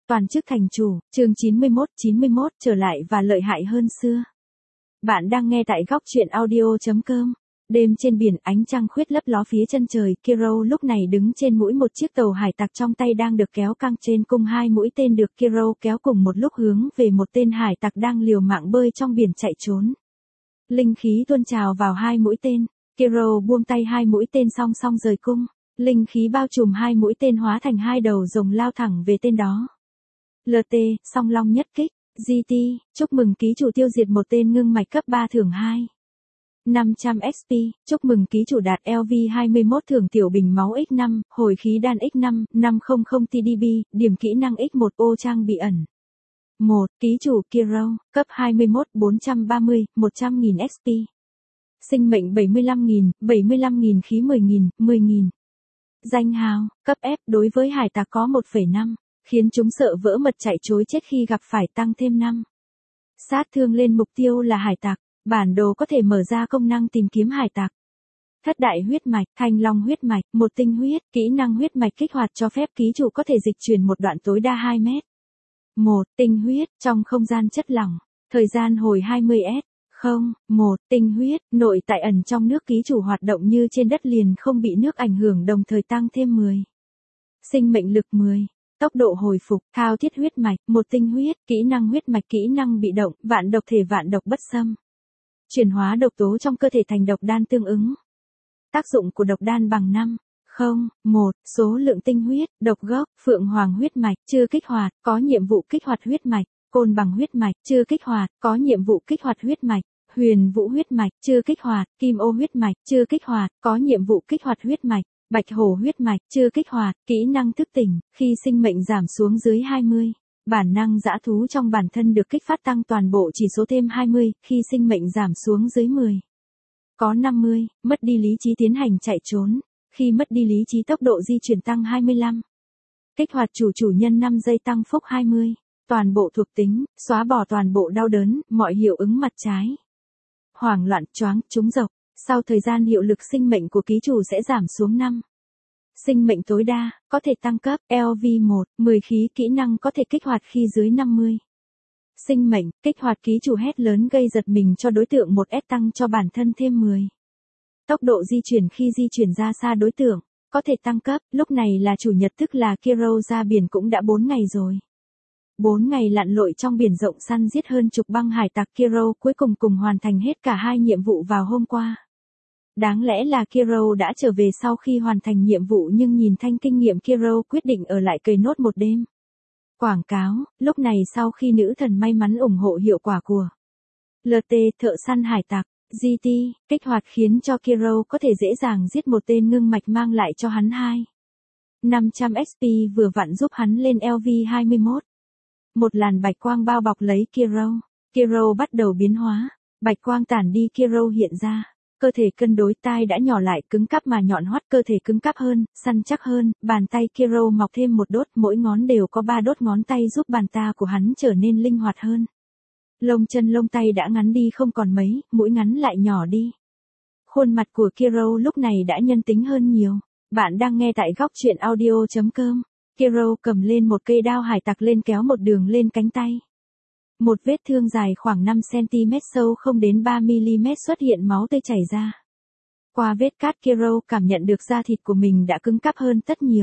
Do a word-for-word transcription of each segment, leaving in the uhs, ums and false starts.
Toàn chức thành chủ, chương chín mươi mốt, chín mươi mốt trở lại và lợi hại hơn xưa. Bạn đang nghe tại góc truyện audio chấm com. Đêm trên biển, ánh trăng khuyết lấp ló phía chân trời, Kiro lúc này đứng trên mũi một chiếc tàu hải tặc, trong tay đang được kéo căng, trên cung hai mũi tên được Kiro kéo cùng một lúc hướng về một tên hải tặc đang liều mạng bơi trong biển chạy trốn. Linh khí tuôn trào vào hai mũi tên, Kiro buông tay, hai mũi tên song song rời cung. Linh khí bao trùm hai mũi tên hóa thành hai đầu rồng lao thẳng về tên đó. lờ tê, song long nhất kích, giê tê, chúc mừng ký chủ tiêu diệt một tên ngưng mạch cấp ba thưởng hai. năm trăm ích pê, chúc mừng ký chủ đạt lv hai mươi mốt thưởng tiểu bình máu nhân năm, hồi khí đan nhân năm, năm trăm tê đê bê, điểm kỹ năng nhân một, ô trang bị ẩn. một. Ký chủ Kiro, cấp hai mươi mốt, bốn trăm ba mươi, một trăm nghìn ích pê. Sinh mệnh bảy mươi lăm nghìn, bảy mươi lăm nghìn khí mười nghìn, mười nghìn. Danh hào, cấp F, đối với hải tặc có một phẩy năm, khiến chúng sợ vỡ mật chạy trối chết khi gặp phải, tăng thêm năm. Sát thương lên mục tiêu là hải tặc, bản đồ có thể mở ra công năng tìm kiếm hải tặc. Thất đại huyết mạch, thanh long huyết mạch, một tinh huyết, kỹ năng huyết mạch kích hoạt cho phép ký chủ có thể dịch chuyển một đoạn tối đa hai mét. một. Tinh huyết, trong không gian chất lỏng, thời gian hồi hai mươi s. Không, một, tinh huyết, nội tại ẩn trong nước, ký chủ hoạt động như trên đất liền không bị nước ảnh hưởng, đồng thời tăng thêm mười. Sinh mệnh lực mười, tốc độ hồi phục, thao thiết huyết mạch, một tinh huyết, kỹ năng huyết mạch, kỹ năng bị động, vạn độc thể, vạn độc bất xâm. Chuyển hóa độc tố trong cơ thể thành độc đan tương ứng. Tác dụng của độc đan bằng năm. Không, một, số lượng tinh huyết, độc gốc, phượng hoàng huyết mạch, chưa kích hoạt, có nhiệm vụ kích hoạt huyết mạch. Côn bằng huyết mạch, chưa kích hoạt, có nhiệm vụ kích hoạt huyết mạch. Huyền vũ huyết mạch, chưa kích hoạt. Kim ô huyết mạch, chưa kích hoạt, có nhiệm vụ kích hoạt huyết mạch. Bạch hổ huyết mạch, chưa kích hoạt, kỹ năng thức tỉnh, khi sinh mệnh giảm xuống dưới hai mươi. Bản năng dã thú trong bản thân được kích phát, tăng toàn bộ chỉ số thêm hai mươi, khi sinh mệnh giảm xuống dưới mười. Có năm mươi, mất đi lý trí tiến hành chạy trốn, khi mất đi lý trí tốc độ di chuyển tăng hai mươi lăm. Kích hoạt chủ chủ nhân năm giây, tăng phúc hai mươi. Toàn bộ thuộc tính, xóa bỏ toàn bộ đau đớn, mọi hiệu ứng mặt trái. Hoảng loạn, choáng, trúng độc. Sau thời gian hiệu lực, sinh mệnh của ký chủ sẽ giảm xuống năm. Sinh mệnh tối đa, có thể tăng cấp, lv một, mười khí, kỹ năng có thể kích hoạt khi dưới năm mươi. Sinh mệnh, kích hoạt ký chủ hét lớn gây giật mình cho đối tượng, một s, tăng cho bản thân thêm mười. Tốc độ di chuyển khi di chuyển ra xa đối tượng, có thể tăng cấp, lúc này là chủ nhật tức là Kiro ra biển cũng đã bốn ngày rồi. bốn ngày lặn lội trong biển rộng săn giết hơn chục băng hải tặc, Kiro cuối cùng cùng hoàn thành hết cả hai nhiệm vụ vào hôm qua. Đáng lẽ là Kiro đã trở về sau khi hoàn thành nhiệm vụ, nhưng nhìn thanh kinh nghiệm, Kiro quyết định ở lại cày nốt một đêm. Quảng cáo, lúc này sau khi nữ thần may mắn ủng hộ hiệu quả của lờ tê, thợ săn hải tặc, giê tê, kích hoạt khiến cho Kiro có thể dễ dàng giết một tên ngưng mạch, mang lại cho hắn hai. năm trăm ích pê vừa vặn giúp hắn lên lv hai mươi mốt. Một làn bạch quang bao bọc lấy Kiro. Kiro bắt đầu biến hóa. Bạch quang tản đi, Kiro hiện ra. Cơ thể cân đối, tai đã nhỏ lại, cứng cáp mà nhọn hoắt, cơ thể cứng cáp hơn, săn chắc hơn, bàn tay Kiro mọc thêm một đốt, mỗi ngón đều có ba đốt ngón tay giúp bàn tay của hắn trở nên linh hoạt hơn. Lông chân lông tay đã ngắn đi không còn mấy, mũi ngắn lại nhỏ đi. Khuôn mặt của Kiro lúc này đã nhân tính hơn nhiều. Bạn đang nghe tại góc truyện audio chấm com. Kiro cầm lên một cây đao hải tặc lên, kéo một đường lên cánh tay. Một vết thương dài khoảng năm xăng ti mét, sâu không đến ba mi li mét, xuất hiện máu tươi chảy ra. Qua vết cắt, Kiro cảm nhận được da thịt của mình đã cứng cáp hơn rất nhiều.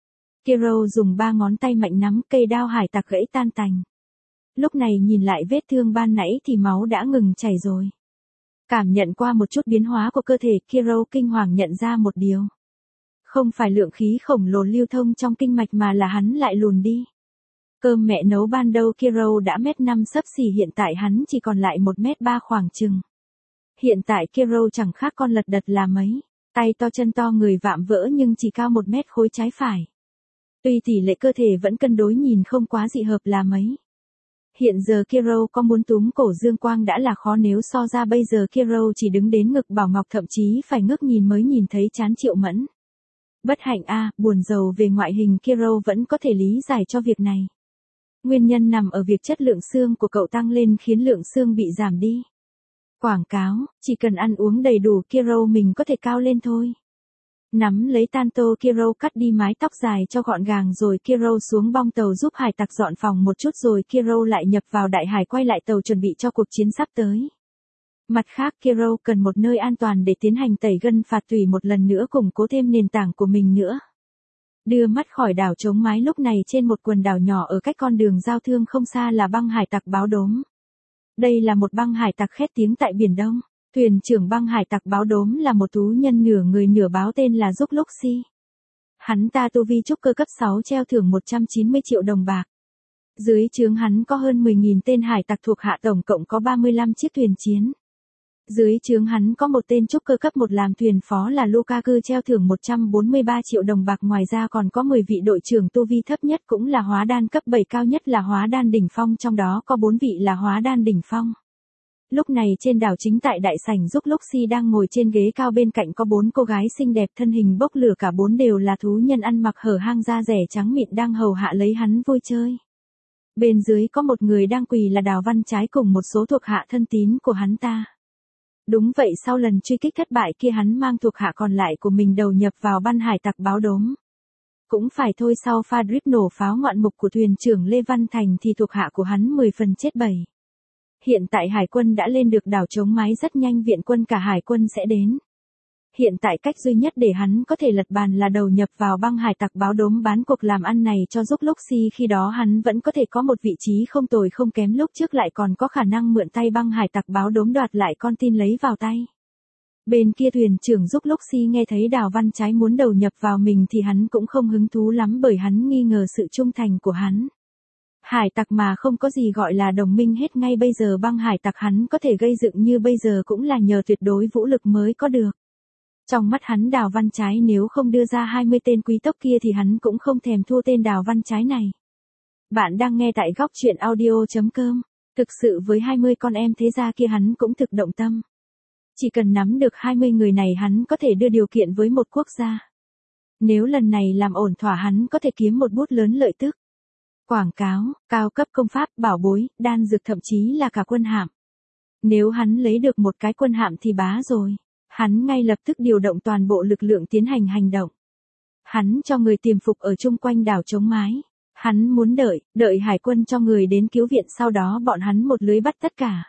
Kiro dùng ba ngón tay mạnh nắm cây đao hải tặc, gãy tan tành. Lúc này nhìn lại vết thương ban nãy thì máu đã ngừng chảy rồi. Cảm nhận qua một chút biến hóa của cơ thể, Kiro kinh hoàng nhận ra một điều. Không phải lượng khí khổng lồ lưu thông trong kinh mạch mà là hắn lại lùn đi. Cơm mẹ nấu ban đầu Kiro đã mét năm xấp xỉ, hiện tại hắn chỉ còn lại một mét ba khoảng chừng. Hiện tại Kiro chẳng khác con lật đật là mấy. Tay to chân to, người vạm vỡ nhưng chỉ cao một mét khối trái phải. Tuy tỷ lệ cơ thể vẫn cân đối, nhìn không quá dị hợp là mấy. Hiện giờ Kiro có muốn túm cổ dương quang đã là khó, nếu so ra bây giờ Kiro chỉ đứng đến ngực Bảo Ngọc, thậm chí phải ngước nhìn mới nhìn thấy trán Triệu Mẫn. Bất hạnh a, à, buồn rầu về ngoại hình, Kiro vẫn có thể lý giải cho việc này. Nguyên nhân nằm ở việc chất lượng xương của cậu tăng lên khiến lượng xương bị giảm đi. Quảng cáo, chỉ cần ăn uống đầy đủ Kiro mình có thể cao lên thôi. Nắm lấy Tanto Kiro cắt đi mái tóc dài cho gọn gàng rồi Kiro xuống bong tàu giúp hải tặc dọn phòng một chút rồi Kiro lại nhập vào đại hải quay lại tàu chuẩn bị cho cuộc chiến sắp tới. Mặt khác Kiro cần một nơi an toàn để tiến hành tẩy gân phạt tùy một lần nữa củng cố thêm nền tảng của mình nữa. Đưa mắt khỏi đảo chống mái lúc này trên một quần đảo nhỏ ở cách con đường giao thương không xa là băng hải tặc Báo Đốm. Đây là một băng hải tặc khét tiếng tại Biển Đông. Thuyền trưởng băng hải tặc Báo Đốm là một thú nhân nửa người nửa báo tên là Giúp Luxi. Hắn ta tu vi trúc cơ cấp sáu treo thưởng một trăm chín mươi triệu đồng bạc. Dưới trướng hắn có hơn mười nghìn tên hải tặc thuộc hạ tổng cộng có ba mươi lăm chiếc thuyền chiến. Dưới trướng hắn có một tên trúc cơ cấp một làm thuyền phó là Lukaku treo thưởng một trăm bốn mươi ba triệu đồng bạc ngoài ra còn có mười vị đội trưởng tu vi thấp nhất cũng là hóa đan cấp bảy cao nhất là hóa đan đỉnh phong trong đó có bốn vị là hóa đan đỉnh phong. Lúc này trên đảo chính tại đại sảnh Giúp Luxi đang ngồi trên ghế cao bên cạnh có bốn cô gái xinh đẹp thân hình bốc lửa cả bốn đều là thú nhân ăn mặc hở hang da rẻ trắng mịn đang hầu hạ lấy hắn vui chơi. Bên dưới có một người đang quỳ là Đào Văn Trái cùng một số thuộc hạ thân tín của hắn ta. Đúng vậy sau lần truy kích thất bại kia hắn mang thuộc hạ còn lại của mình đầu nhập vào băng hải tặc Báo Đốm. Cũng phải thôi sau pha drip nổ pháo ngoạn mục của thuyền trưởng Lê Văn Thành thì thuộc hạ của hắn mười phần chết bảy. Hiện tại hải quân đã lên được đảo chống mái rất nhanh viện quân cả hải quân sẽ đến. Hiện tại cách duy nhất để hắn có thể lật bàn là đầu nhập vào băng hải tặc Báo Đốm bán cuộc làm ăn này cho Giúp Luxi khi đó hắn vẫn có thể có một vị trí không tồi không kém lúc trước lại còn có khả năng mượn tay băng hải tặc Báo Đốm đoạt lại con tin lấy vào tay. Bên kia thuyền trưởng Giúp Luxi nghe thấy Đào Văn Trái muốn đầu nhập vào mình thì hắn cũng không hứng thú lắm bởi hắn nghi ngờ sự trung thành của hắn. Hải tặc mà không có gì gọi là đồng minh hết ngay bây giờ băng hải tặc hắn có thể gây dựng như bây giờ cũng là nhờ tuyệt đối vũ lực mới có được. Trong mắt hắn Đào Văn Trái nếu không đưa ra hai mươi tên quý tộc kia thì hắn cũng không thèm thua tên Đào Văn Trái này. Bạn đang nghe tại góc truyện audio chấm com. Thực sự với hai mươi con em thế gia kia hắn cũng thực động tâm. Chỉ cần nắm được hai mươi người này hắn có thể đưa điều kiện với một quốc gia. Nếu lần này làm ổn thỏa hắn có thể kiếm một bút lớn lợi tức. Quảng cáo, cao cấp công pháp, bảo bối, đan dược thậm chí là cả quân hạm. Nếu hắn lấy được một cái quân hạm thì bá rồi. Hắn ngay lập tức điều động toàn bộ lực lượng tiến hành hành động. Hắn cho người tiềm phục ở chung quanh đảo chống mái. Hắn muốn đợi, đợi hải quân cho người đến cứu viện sau đó bọn hắn một lưới bắt tất cả.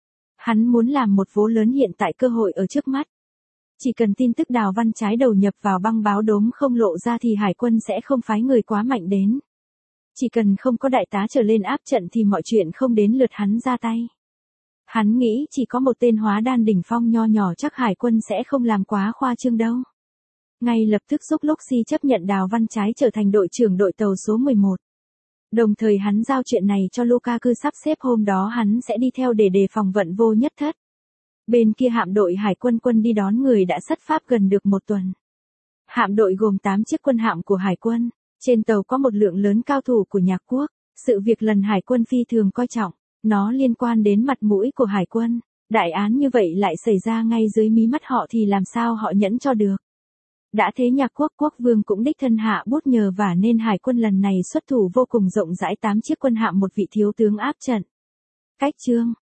Hắn muốn làm một vố lớn hiện tại cơ hội ở trước mắt. Chỉ cần tin tức Đào Văn Trái đầu nhập vào băng Báo Đốm không lộ ra thì hải quân sẽ không phái người quá mạnh đến. Chỉ cần không có đại tá trở lên áp trận thì mọi chuyện không đến lượt hắn ra tay. Hắn nghĩ chỉ có một tên hóa đan đỉnh phong nho nhỏ chắc hải quân sẽ không làm quá khoa trương đâu. Ngay lập tức Giúp Luxi chấp nhận Đào Văn Trái trở thành đội trưởng đội tàu số mười một. Đồng thời hắn giao chuyện này cho Lukaku sắp xếp hôm đó hắn sẽ đi theo để đề phòng vận vô nhất thất. Bên kia hạm đội hải quân quân đi đón người đã xuất phát gần được một tuần. Hạm đội gồm tám chiếc quân hạm của hải quân. Trên tàu có một lượng lớn cao thủ của nhà quốc. Sự việc lần hải quân phi thường coi trọng. Nó liên quan đến mặt mũi của hải quân. Đại án như vậy lại xảy ra ngay dưới mí mắt họ thì làm sao họ nhẫn cho được. Đã thế nhà quốc quốc vương cũng đích thân hạ bút nhờ vả nên hải quân lần này xuất thủ vô cùng rộng rãi tám chiếc quân hạm một vị thiếu tướng áp trận. Cách chương,